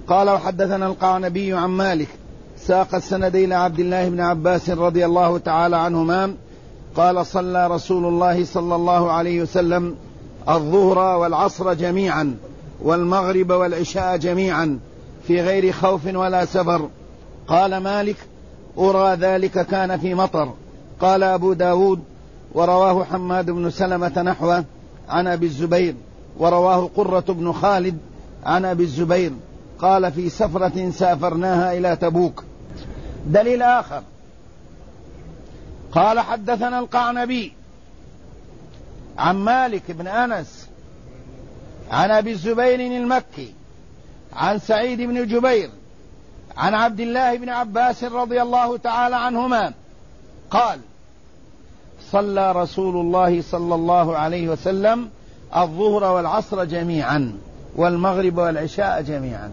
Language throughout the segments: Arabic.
قال وحدثنا القعنبي عن مالك ساق السند إلى عبد الله بن عباس رضي الله تعالى عنهما قال صلى رسول الله صلى الله عليه وسلم الظهر والعصر جميعا والمغرب والعشاء جميعا في غير خوف ولا سفر. قال مالك أرى ذلك كان في مطر. قال أبو داود ورواه حماد بن سلمة نحوه عن أبي الزبير ورواه قرة بن خالد عن أبي الزبير قال في سفرة سافرناها إلى تبوك. دليل آخر قال حدثنا القعنبي عن مالك بن أنس عن أبي الزبير المكي عن سعيد بن جبير عن عبد الله بن عباس رضي الله تعالى عنهما قال صلى رسول الله صلى الله عليه وسلم الظهر والعصر جميعا والمغرب والعشاء جميعا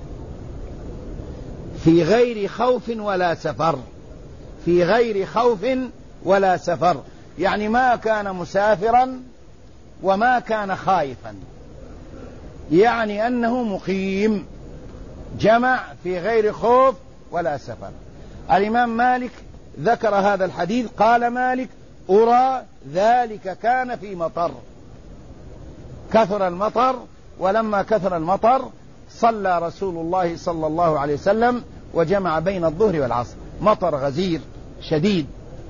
في غير خوف ولا سفر. في غير خوف ولا سفر يعني ما كان مسافرا وما كان خائفا، يعني أنه مقيم، جمع في غير خوف ولا سفر. الإمام مالك ذكر هذا الحديث قال مالك أرى ذلك كان في مطر، كثر المطر، ولما كثر المطر صلى رسول الله صلى الله عليه وسلم وجمع بين الظهر والعصر. مطر غزير شديد،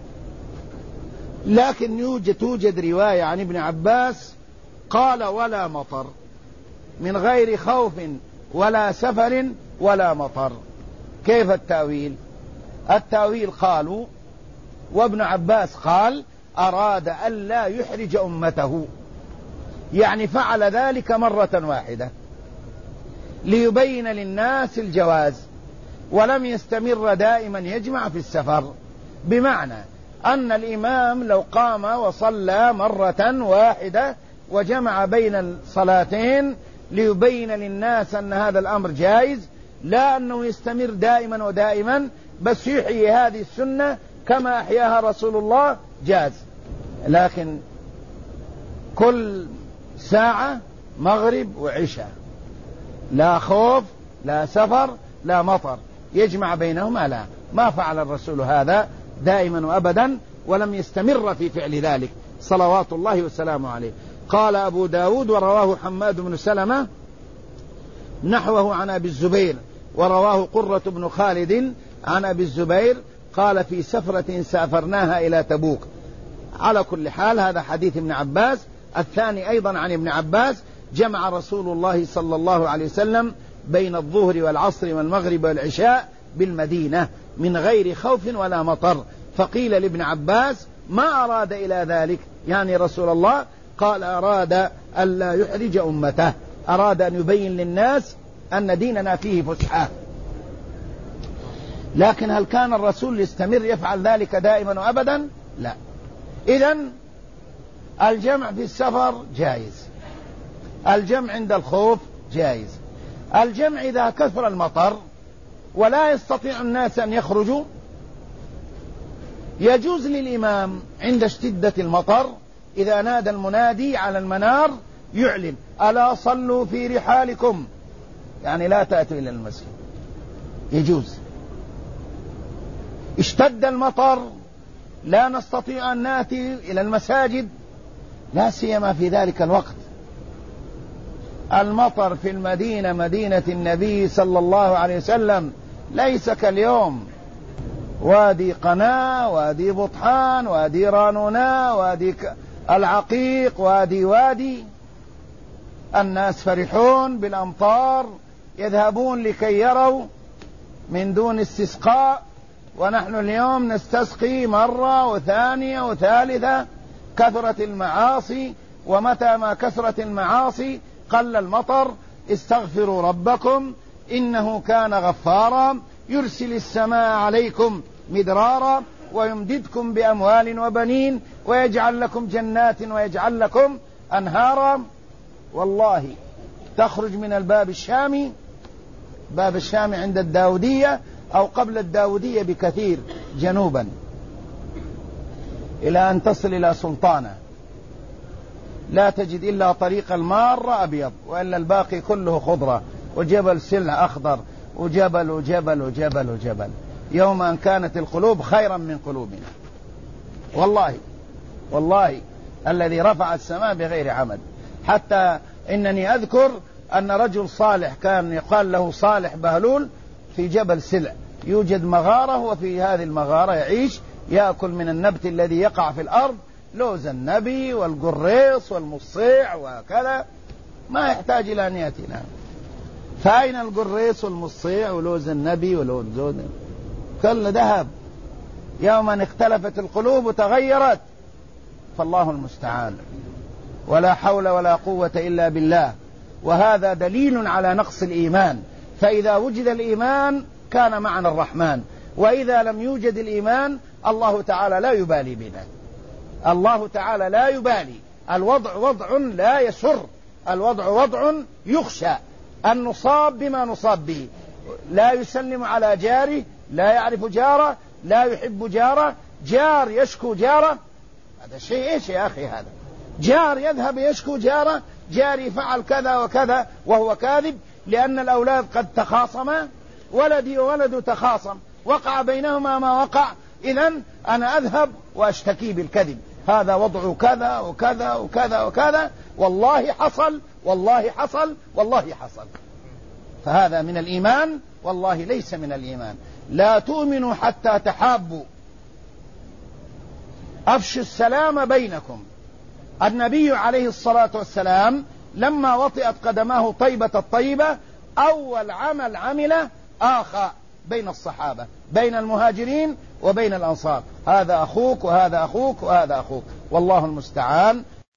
لكن توجد رواية عن ابن عباس قال ولا مطر، من غير خوف ولا سفر ولا مطر. كيف التأويل؟ التأويل قالوا وابن عباس قال أراد ألا يحرج أمته، يعني فعل ذلك مرة واحدة ليبين للناس الجواز، ولم يستمر دائما يجمع في السفر. بمعنى أن الإمام لو قام وصلى مرة واحدة وجمع بين الصلاتين ليبين للناس أن هذا الأمر جائز، لا أنه يستمر دائما ودائما، بس يحيي هذه السنة كما أحياها رسول الله جاز. لكن كل ساعة مغرب وعشاء، لا خوف لا سفر لا مطر، يجمع بينهما، لا، ما فعل الرسول هذا دائما وأبدا، ولم يستمر في فعل ذلك صلوات الله وسلامه عليه. قال أبو داود ورواه حماد بن سلمة نحوه عن أبي الزبير ورواه قرة بن خالد عن أبي الزبير قال في سفرة سافرناها إلى تبوك. على كل حال هذا حديث ابن عباس. الثاني أيضا عن ابن عباس جمع رسول الله صلى الله عليه وسلم بين الظهر والعصر والمغرب والعشاء بالمدينة من غير خوف ولا مطر. فقيل لابن عباس ما أراد إلى ذلك يعني رسول الله؟ قال أراد ألا يحرج أمته، أراد أن يبين للناس أن ديننا فيه فسحة. لكن هل كان الرسول يستمر يفعل ذلك دائما وأبدا؟ لا. إذن الجمع في السفر جائز، الجمع عند الخوف جائز. الجمع إذا كثر المطر ولا يستطيع الناس أن يخرجوا يجوز للإمام عند شدة المطر إذا نادى المنادي على المنار يعلن ألا صلوا في رحالكم، يعني لا تأتوا إلى المسجد، يجوز. اشتد المطر لا نستطيع أن نأتي إلى المساجد، لا سيما في ذلك الوقت. المطر في المدينة مدينة النبي صلى الله عليه وسلم ليس كاليوم، وادي قناة، وادي بطحان، وادي رانونا، وادي العقيق، وادي الناس فرحون بالأمطار، يذهبون لكي يروا من دون استسقاء، ونحن اليوم نستسقي مرة وثانية وثالثة. كثرت المعاصي، ومتى ما كثرت المعاصي قل المطر. استغفروا ربكم إنه كان غفارا يرسل السماء عليكم مدرارا ويمددكم بأموال وبنين ويجعل لكم جنات ويجعل لكم أنهارا. والله تخرج من الباب الشامي، باب الشام عند الداودية أو قبل الداودية بكثير جنوبا إلى أن تصل إلى سلطانة، لا تجد إلا طريق المارة أبيض، وإلا الباقي كله خضرة. وجبل سلع أخضر، وجبل وجبل وجبل وجبل، يوم أن كانت القلوب خيرا من قلوبنا. والله الذي رفع السماء بغير عمد. حتى إنني أذكر أن رجل صالح كان يقال له صالح بهلول في جبل سلع، يوجد مغارة، وفي هذه المغارة يعيش، يأكل من النبت الذي يقع في الأرض، لوز النبي والقريص والمصيع وكذا، ما يحتاج إلى أن يأتينا. فأين القريص والمصيع ولوز النبي ولوز زود؟ كل ذهب. يوم أن اختلفت القلوب وتغيرت، فالله المستعان، ولا حول ولا قوة إلا بالله. وهذا دليل على نقص الإيمان، فإذا وجد الإيمان كان معنا الرحمن، وإذا لم يوجد الإيمان الله تعالى لا يبالي بنا، الله تعالى لا يبالي. الوضع وضع لا يسر، الوضع وضع يخشى أن نصاب بما نصاب به. لا يسلم على جاره، لا يعرف جاره، لا يحب جاره، جار يشكو جاره. هذا شيء إيش يا أخي؟ هذا جار يذهب يشكو جاره، جاري فعل كذا وكذا، وهو كاذب، لأن الأولاد قد تخاصما، ولدي وولد تخاصم، وقع بينهما ما وقع، إذن أنا أذهب وأشتكي بالكذب. هذا وضع كذا وكذا وكذا وكذا، والله حصل، والله حصل، والله حصل. فهذا من الإيمان؟ والله ليس من الإيمان. لا تؤمنوا حتى تحابوا، أفشوا السلام بينكم. النبي عليه الصلاة والسلام لما وطئت قدماه طيبة الطيبة، أول عمل عمله آخى بين الصحابة، بين المهاجرين وبين الأنصار، هذا أخوك وهذا أخوك وهذا أخوك، والله المستعان.